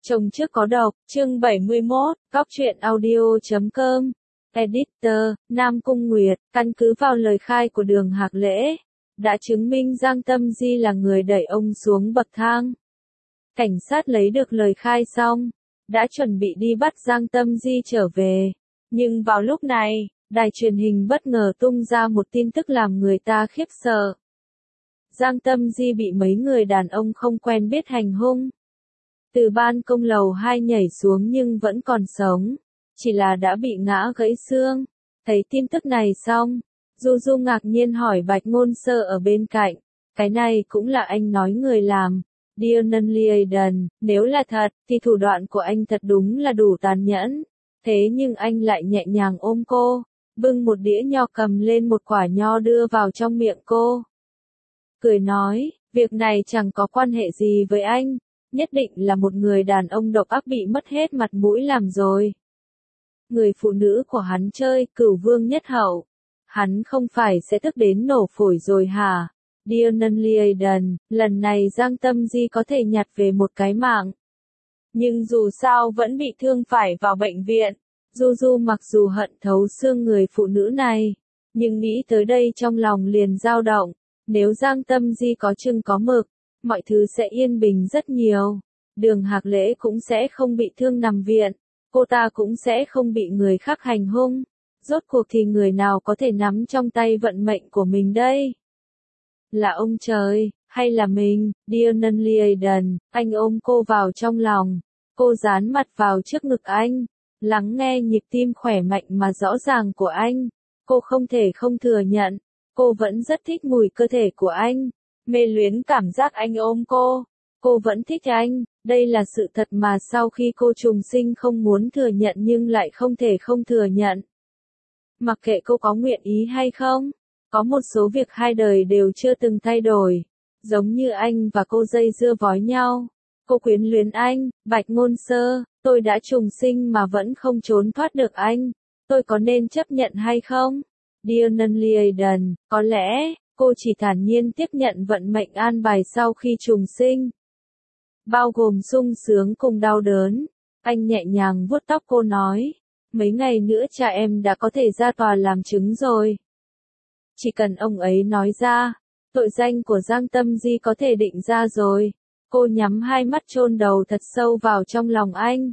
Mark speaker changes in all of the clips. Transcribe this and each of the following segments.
Speaker 1: Chồng trước có độc, chương 71, góc truyện audio.com. Editor, Nam Cung Nguyệt, căn cứ vào lời khai của Đường Hạc Lễ, đã chứng minh Giang Tâm Di là người đẩy ông xuống bậc thang. Cảnh sát lấy được lời khai xong, đã chuẩn bị đi bắt Giang Tâm Di trở về. Nhưng vào lúc này, đài truyền hình bất ngờ tung ra một tin tức làm người ta khiếp sợ. Giang Tâm Di bị mấy người đàn ông không quen biết hành hung. Từ ban công lầu 2 nhảy xuống nhưng vẫn còn sống, chỉ là đã bị ngã gãy xương. Thấy tin tức này xong, Du Du ngạc nhiên hỏi Bạch Ngôn Sơ ở bên cạnh, cái này cũng là anh nói người làm. Dear Nunley Aiden, nếu là thật, thì thủ đoạn của anh thật đúng là đủ tàn nhẫn. Thế nhưng anh lại nhẹ nhàng ôm cô, bưng một đĩa nho cầm lên một quả nho đưa vào trong miệng cô. Cười nói, việc này chẳng có quan hệ gì với anh. Nhất định là một người đàn ông độc ác bị mất hết mặt mũi làm rồi. Người phụ nữ của hắn chơi Cửu Vương Nhất Hậu. Hắn không phải sẽ tức đến nổ phổi rồi hả? Dear Nunley Aiden, lần này Giang Tâm Di có thể nhặt về một cái mạng. Nhưng dù sao vẫn bị thương phải vào bệnh viện. Du Du mặc dù hận thấu xương người phụ nữ này, nhưng nghĩ tới đây trong lòng liền dao động. Nếu Giang Tâm Di có chừng có mực, mọi thứ sẽ yên bình rất nhiều. Đường Hạc Lễ cũng sẽ không bị thương nằm viện. Cô ta cũng sẽ không bị người khác hành hung. Rốt cuộc thì người nào có thể nắm trong tay vận mệnh của mình đây? Là ông trời, hay là mình? Dear Nunley Aiden, anh ôm cô vào trong lòng. Cô dán mặt vào trước ngực anh, lắng nghe nhịp tim khỏe mạnh mà rõ ràng của anh. Cô không thể không thừa nhận, cô vẫn rất thích mùi cơ thể của anh. Mê luyến cảm giác anh ôm cô vẫn thích anh, đây là sự thật mà sau khi cô trùng sinh không muốn thừa nhận nhưng lại không thể không thừa nhận. Mặc kệ cô có nguyện ý hay không, có một số việc hai đời đều chưa từng thay đổi, giống như anh và cô dây dưa vói nhau. Cô quyến luyến anh, Bạch Ngôn Sơ, tôi đã trùng sinh mà vẫn không trốn thoát được anh, tôi có nên chấp nhận hay không? Dear Nunley Aiden, có lẽ cô chỉ thản nhiên tiếp nhận vận mệnh an bài sau khi trùng sinh. Bao gồm sung sướng cùng đau đớn. Anh nhẹ nhàng vuốt tóc cô nói. Mấy ngày nữa cha em đã có thể ra tòa làm chứng rồi. Chỉ cần ông ấy nói ra, tội danh của Giang Tâm Di có thể định ra rồi. Cô nhắm hai mắt chôn đầu thật sâu vào trong lòng anh.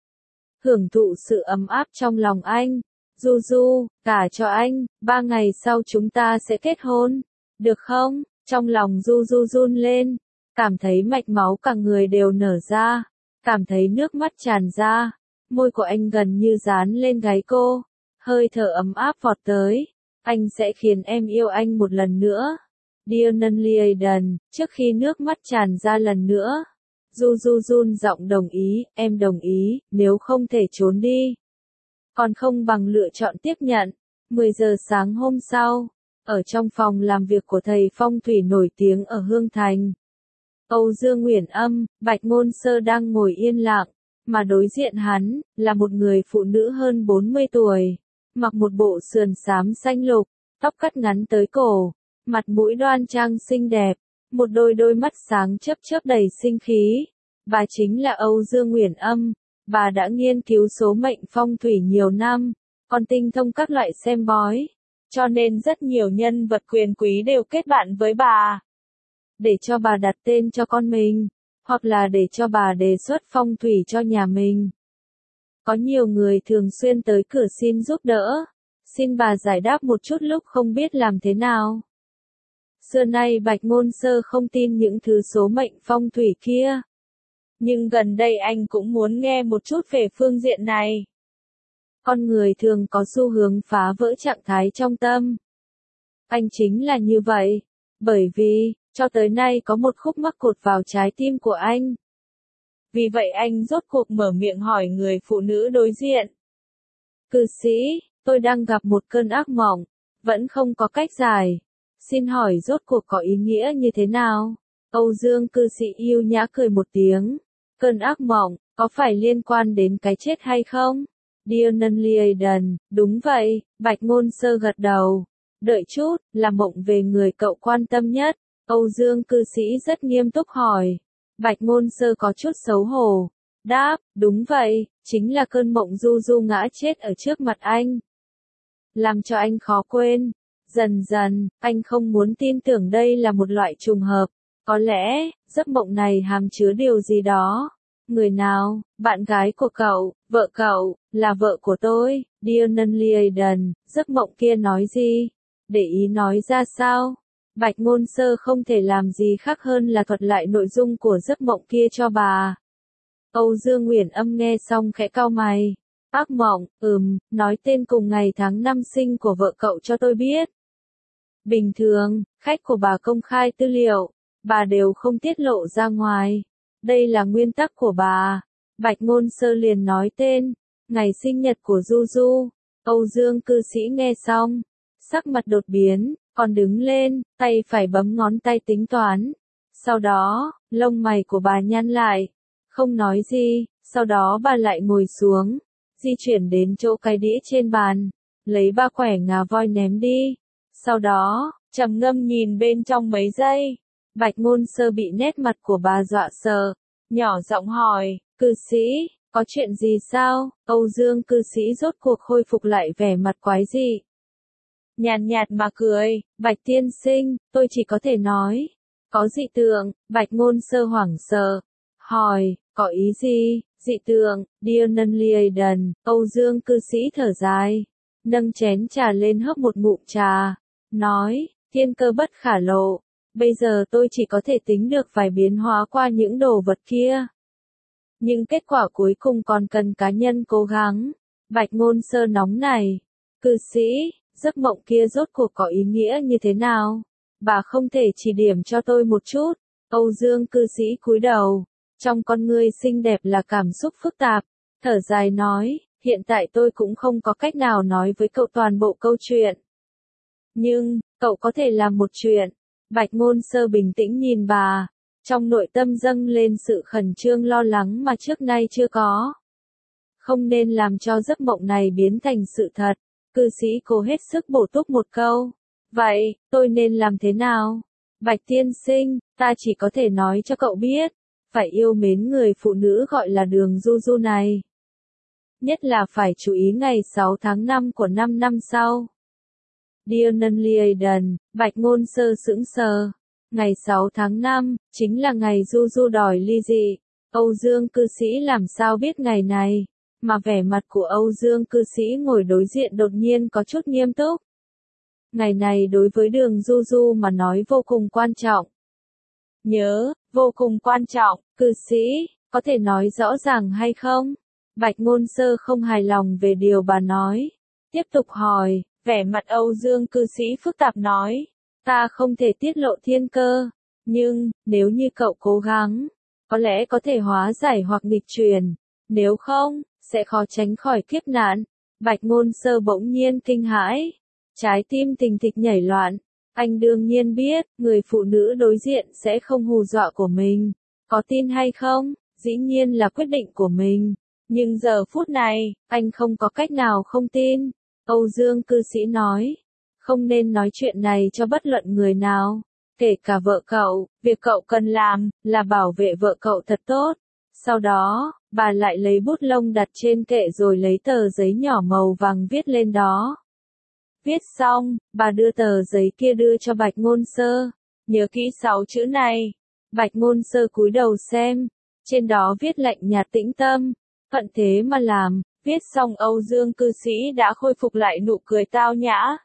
Speaker 1: Hưởng thụ sự ấm áp trong lòng anh. Du Du, cả cho anh, 3 ngày sau chúng ta sẽ kết hôn. Được không? Trong lòng Du Du run lên, cảm thấy mạch máu cả người đều nở ra, cảm thấy nước mắt tràn ra, môi của anh gần như dán lên gáy cô, hơi thở ấm áp vọt tới, anh sẽ khiến em yêu anh một lần nữa. Dear Nunley Aiden, trước khi nước mắt tràn ra lần nữa, Du Du run giọng đồng ý, em đồng ý, nếu không thể trốn đi. Còn không bằng lựa chọn tiếp nhận. 10 giờ sáng hôm sau, ở trong phòng làm việc của thầy phong thủy nổi tiếng ở Hương Thành, Âu Dương Uyển Âm, Bạch Ngôn Sơ đang ngồi yên lặng, mà đối diện hắn, là một người phụ nữ hơn 40 tuổi, mặc một bộ sườn xám xanh lục, tóc cắt ngắn tới cổ, mặt mũi đoan trang xinh đẹp, một đôi mắt sáng chớp chớp đầy sinh khí. Bà chính là Âu Dương Uyển Âm, bà đã nghiên cứu số mệnh phong thủy nhiều năm, còn tinh thông các loại xem bói, cho nên rất nhiều nhân vật quyền quý đều kết bạn với bà. Để cho bà đặt tên cho con mình, hoặc là để cho bà đề xuất phong thủy cho nhà mình. Có nhiều người thường xuyên tới cửa xin giúp đỡ, xin bà giải đáp một chút lúc không biết làm thế nào. Xưa nay Bạch Ngôn Sơ không tin những thứ số mệnh phong thủy kia. Nhưng gần đây anh cũng muốn nghe một chút về phương diện này. Con người thường có xu hướng phá vỡ trạng thái trong tâm. Anh chính là như vậy, bởi vì, cho tới nay có một khúc mắc cột vào trái tim của anh. Vì vậy anh rốt cuộc mở miệng hỏi người phụ nữ đối diện. Cư sĩ, tôi đang gặp một cơn ác mộng, vẫn không có cách giải. Xin hỏi rốt cuộc có ý nghĩa như thế nào? Âu Dương cư sĩ yêu nhã cười một tiếng. Cơn ác mộng, có phải liên quan đến cái chết hay không? Dear Nunley Aiden, đúng vậy, Bạch Ngôn Sơ gật đầu. Đợi chút, là mộng về người cậu quan tâm nhất. Âu Dương cư sĩ rất nghiêm túc hỏi. Bạch Ngôn Sơ có chút xấu hổ. đáp, đúng vậy, chính là cơn mộng du du ngã chết ở trước mặt anh. Làm cho anh khó quên. Dần dần, anh không muốn tin tưởng đây là một loại trùng hợp. Có lẽ, giấc mộng này hàm chứa điều gì đó. Người nào, bạn gái của cậu, vợ cậu, là vợ của tôi, Dion Liaden, giấc mộng kia nói gì? Để ý nói ra sao? Bạch Ngôn Sơ không thể làm gì khác hơn là thuật lại nội dung của giấc mộng kia cho bà. Âu Dương Uyển Âm nghe xong khẽ cau mày. Ác mộng, nói tên cùng ngày tháng năm sinh của vợ cậu cho tôi biết. Bình thường, khách của bà công khai tư liệu, bà đều không tiết lộ ra ngoài. Đây là nguyên tắc của bà. Bạch Ngôn Sơ liền nói tên, ngày sinh nhật của Du Du. Âu Dương cư sĩ nghe xong, sắc mặt đột biến, còn đứng lên, tay phải bấm ngón tay tính toán. Sau đó, lông mày của bà nhăn lại, không nói gì, sau đó bà lại ngồi xuống, di chuyển đến chỗ cái đĩa trên bàn, lấy ba quẻ ngà voi ném đi. Sau đó, trầm ngâm nhìn bên trong mấy giây. Bạch Ngôn Sơ bị nét mặt của bà dọa sợ, nhỏ giọng hỏi, cư sĩ, có chuyện gì sao? Âu Dương cư sĩ rốt cuộc khôi phục lại vẻ mặt quái dị. Nhàn nhạt mà cười, Bạch tiên sinh, tôi chỉ có thể nói, có dị tượng. Bạch Ngôn Sơ hoảng sợ, hỏi, có ý gì? Dị tượng, Dion Liaden. Âu Dương cư sĩ thở dài, nâng chén trà lên hớp một ngụm trà, nói, thiên cơ bất khả lộ. Bây giờ tôi chỉ có thể tính được vài biến hóa qua những đồ vật kia. Nhưng kết quả cuối cùng còn cần cá nhân cố gắng. Bạch Ngôn Sơ nóng này. Cư sĩ, giấc mộng kia rốt cuộc có ý nghĩa như thế nào? Bà không thể chỉ điểm cho tôi một chút. Âu Dương cư sĩ cúi đầu. Trong con ngươi xinh đẹp là cảm xúc phức tạp. Thở dài nói, hiện tại tôi cũng không có cách nào nói với cậu toàn bộ câu chuyện. Nhưng, cậu có thể làm một chuyện. Bạch Ngôn Sơ bình tĩnh nhìn bà, trong nội tâm dâng lên sự khẩn trương lo lắng mà trước nay chưa có. Không nên làm cho giấc mộng này biến thành sự thật. Cư sĩ cố hết sức bổ túc một câu. Vậy, tôi nên làm thế nào? Bạch tiên sinh, ta chỉ có thể nói cho cậu biết, phải yêu mến người phụ nữ gọi là Đường Du Du này. Nhất là phải chú ý ngày 6 tháng 5 của 5 năm sau. Dion Liaden. Bạch Ngôn Sơ sững sờ. Ngày 6 tháng 5, chính là ngày Du Du đòi ly dị. Âu Dương cư sĩ làm sao biết ngày này, mà vẻ mặt của Âu Dương cư sĩ ngồi đối diện đột nhiên có chút nghiêm túc. Ngày này đối với Đường Du Du mà nói vô cùng quan trọng. Nhớ, vô cùng quan trọng, cư sĩ, có thể nói rõ ràng hay không? Bạch Ngôn Sơ không hài lòng về điều bà nói. Tiếp tục hỏi, vẻ mặt Âu Dương cư sĩ phức tạp nói, ta không thể tiết lộ thiên cơ, nhưng, nếu như cậu cố gắng, có lẽ có thể hóa giải hoặc nghịch chuyển, nếu không, sẽ khó tránh khỏi kiếp nạn. Bạch Ngôn Sơ bỗng nhiên kinh hãi, trái tim thình thịch nhảy loạn. Anh đương nhiên biết, người phụ nữ đối diện sẽ không hù dọa của mình. Có tin hay không, dĩ nhiên là quyết định của mình. Nhưng giờ phút này, anh không có cách nào không tin. Âu Dương cư sĩ nói, không nên nói chuyện này cho bất luận người nào, kể cả vợ cậu. Việc cậu cần làm, là bảo vệ vợ cậu thật tốt. Sau đó, bà lại lấy bút lông đặt trên kệ rồi lấy tờ giấy nhỏ màu vàng viết lên đó. Viết xong, bà đưa tờ giấy kia đưa cho Bạch Ngôn Sơ. Nhớ kỹ 6 chữ này. Bạch Ngôn Sơ cúi đầu xem. Trên đó viết lạnh nhạt tĩnh tâm. Thuận thế mà làm. Viết xong Âu Dương cư sĩ đã khôi phục lại nụ cười tao nhã.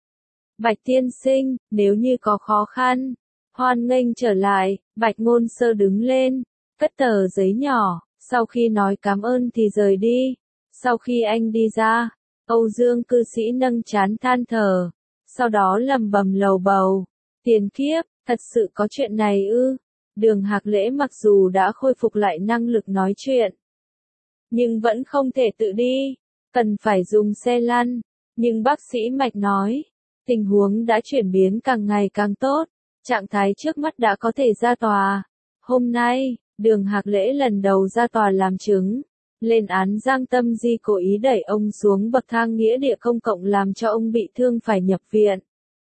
Speaker 1: Bạch tiên sinh, nếu như có khó khăn, hoan nghênh trở lại. Bạch Ngôn Sơ đứng lên, cất tờ giấy nhỏ. Sau khi nói cảm ơn thì rời đi. Sau khi anh đi ra, Âu Dương cư sĩ nâng trán than thở, sau đó lẩm bẩm lầu bầu, tiền kiếp, thật sự có chuyện này ư? Đường Hạc Lễ mặc dù đã khôi phục lại năng lực nói chuyện, nhưng vẫn không thể tự đi, cần phải dùng xe lăn, nhưng bác sĩ Mạch nói, tình huống đã chuyển biến càng ngày càng tốt, trạng thái trước mắt đã có thể ra tòa. Hôm nay, Đường Hạc Lễ lần đầu ra tòa làm chứng. Lên án Giang Tâm Di cố ý đẩy ông xuống bậc thang nghĩa địa công cộng làm cho ông bị thương phải nhập viện.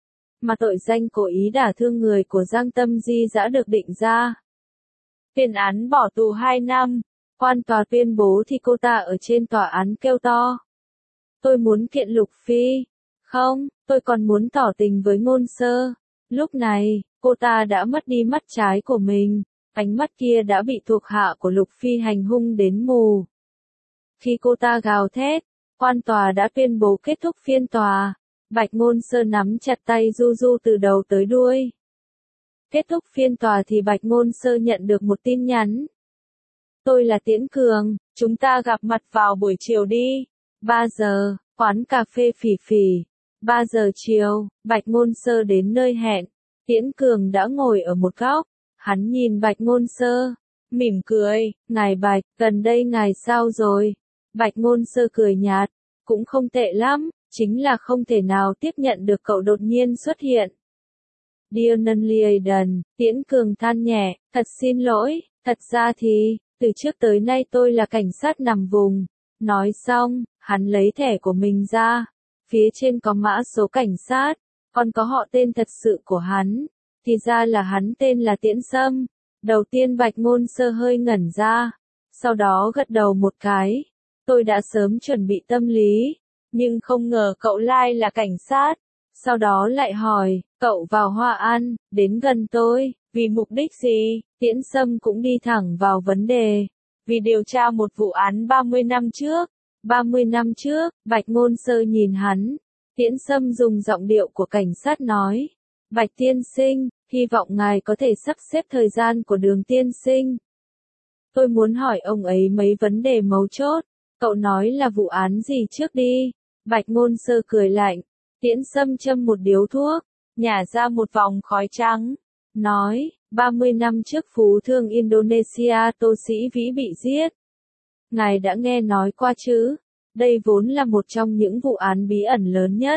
Speaker 1: Mà tội danh cố ý đả thương người của Giang Tâm Di đã được định ra. Tuyên án bỏ tù 2 năm. Quan tòa tuyên bố thì cô ta ở trên tòa án kêu to. Tôi muốn kiện Lục Phi. Không, tôi còn muốn tỏ tình với Ngôn Sơ. Lúc này, cô ta đã mất đi mắt trái của mình. Ánh mắt kia đã bị thuộc hạ của Lục Phi hành hung đến mù. Khi cô ta gào thét, quan tòa đã tuyên bố kết thúc phiên tòa. Bạch Ngôn Sơ nắm chặt tay Du Du từ đầu tới đuôi. Kết thúc phiên tòa thì Bạch Ngôn Sơ nhận được một tin nhắn. Tôi là Tiễn Cường, chúng ta gặp mặt vào buổi chiều đi. 3 giờ, quán cà phê Phỉ Phỉ. 3 giờ chiều, Bạch Ngôn Sơ đến nơi hẹn. Tiễn Cường đã ngồi ở một góc. Hắn nhìn Bạch Ngôn Sơ, mỉm cười, ngài Bạch, gần đây ngài sao rồi? Bạch Ngôn Sơ cười nhạt, cũng không tệ lắm, chính là không thể nào tiếp nhận được cậu đột nhiên xuất hiện. Dear Liaden, Tiễn Cường than nhẹ, thật xin lỗi, thật ra thì, từ trước tới nay tôi là cảnh sát nằm vùng. Nói xong, hắn lấy thẻ của mình ra, phía trên có mã số cảnh sát, còn có họ tên thật sự của hắn. Thì ra là hắn tên là Tiễn Sâm. Đầu tiên Bạch Ngôn Sơ hơi ngẩn ra, sau đó gật đầu một cái. Tôi đã sớm chuẩn bị tâm lý, nhưng không ngờ cậu lai là cảnh sát. Sau đó lại hỏi, cậu vào Hoa An, đến gần tôi, vì mục đích gì? Tiễn Sâm cũng đi thẳng vào vấn đề. Vì điều tra một vụ án 30 năm trước. 30 năm trước, Bạch Ngôn Sơ nhìn hắn. Tiễn Sâm dùng giọng điệu của cảnh sát nói. Bạch tiên sinh, hy vọng ngài có thể sắp xếp thời gian của Đường tiên sinh. Tôi muốn hỏi ông ấy mấy vấn đề mấu chốt. Cậu nói là vụ án gì trước đi? Bạch Ngôn Sơ cười lạnh. Tiễn Sâm châm một điếu thuốc, nhả ra một vòng khói trắng. Nói, 30 năm trước phú thương Indonesia Tô Sĩ Vĩ bị giết. Ngài đã nghe nói qua chứ? Đây vốn là một trong những vụ án bí ẩn lớn nhất.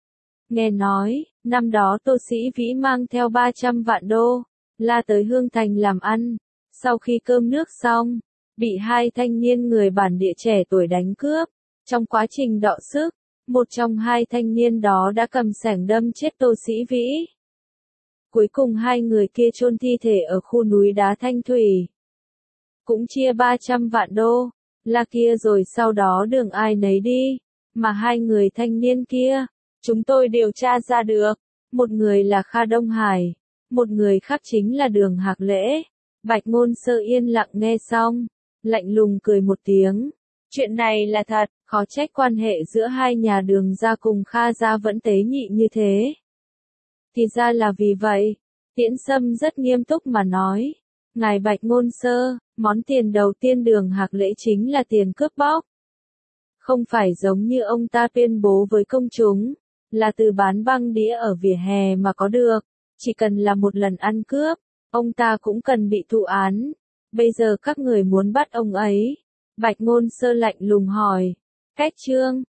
Speaker 1: Nghe nói, năm đó Tô Sĩ Vĩ mang theo 300 vạn đô, la tới Hương Thành làm ăn. Sau khi cơm nước xong, bị hai thanh niên người bản địa trẻ tuổi đánh cướp. Trong quá trình đọ sức, một trong hai thanh niên đó đã cầm xẻng đâm chết Tô Sĩ Vĩ. Cuối cùng hai người kia chôn thi thể ở khu núi đá Thanh Thủy. Cũng chia 300 vạn đô, là kia rồi sau đó đường ai nấy đi. Mà hai người thanh niên kia, chúng tôi điều tra ra được. Một người là Kha Đông Hải, một người khác chính là Đường Hạc Lễ. Bạch Ngôn Sơ yên lặng nghe xong, lạnh lùng cười một tiếng. Chuyện này là thật, khó trách quan hệ giữa hai nhà Đường gia cùng Kha gia vẫn tế nhị như thế. Thì ra là vì vậy. Tiễn Sâm rất nghiêm túc mà nói. Ngài Bạch Ngôn Sơ, món tiền đầu tiên Đường Hạc Lễ chính là tiền cướp bóc. Không phải giống như ông ta tuyên bố với công chúng, là từ bán băng đĩa ở vỉa hè mà có được. Chỉ cần là một lần ăn cướp, ông ta cũng cần bị thụ án. Bây giờ các người muốn bắt ông ấy. Bạch Ngôn Sơ lạnh lùng hỏi. Cách trương,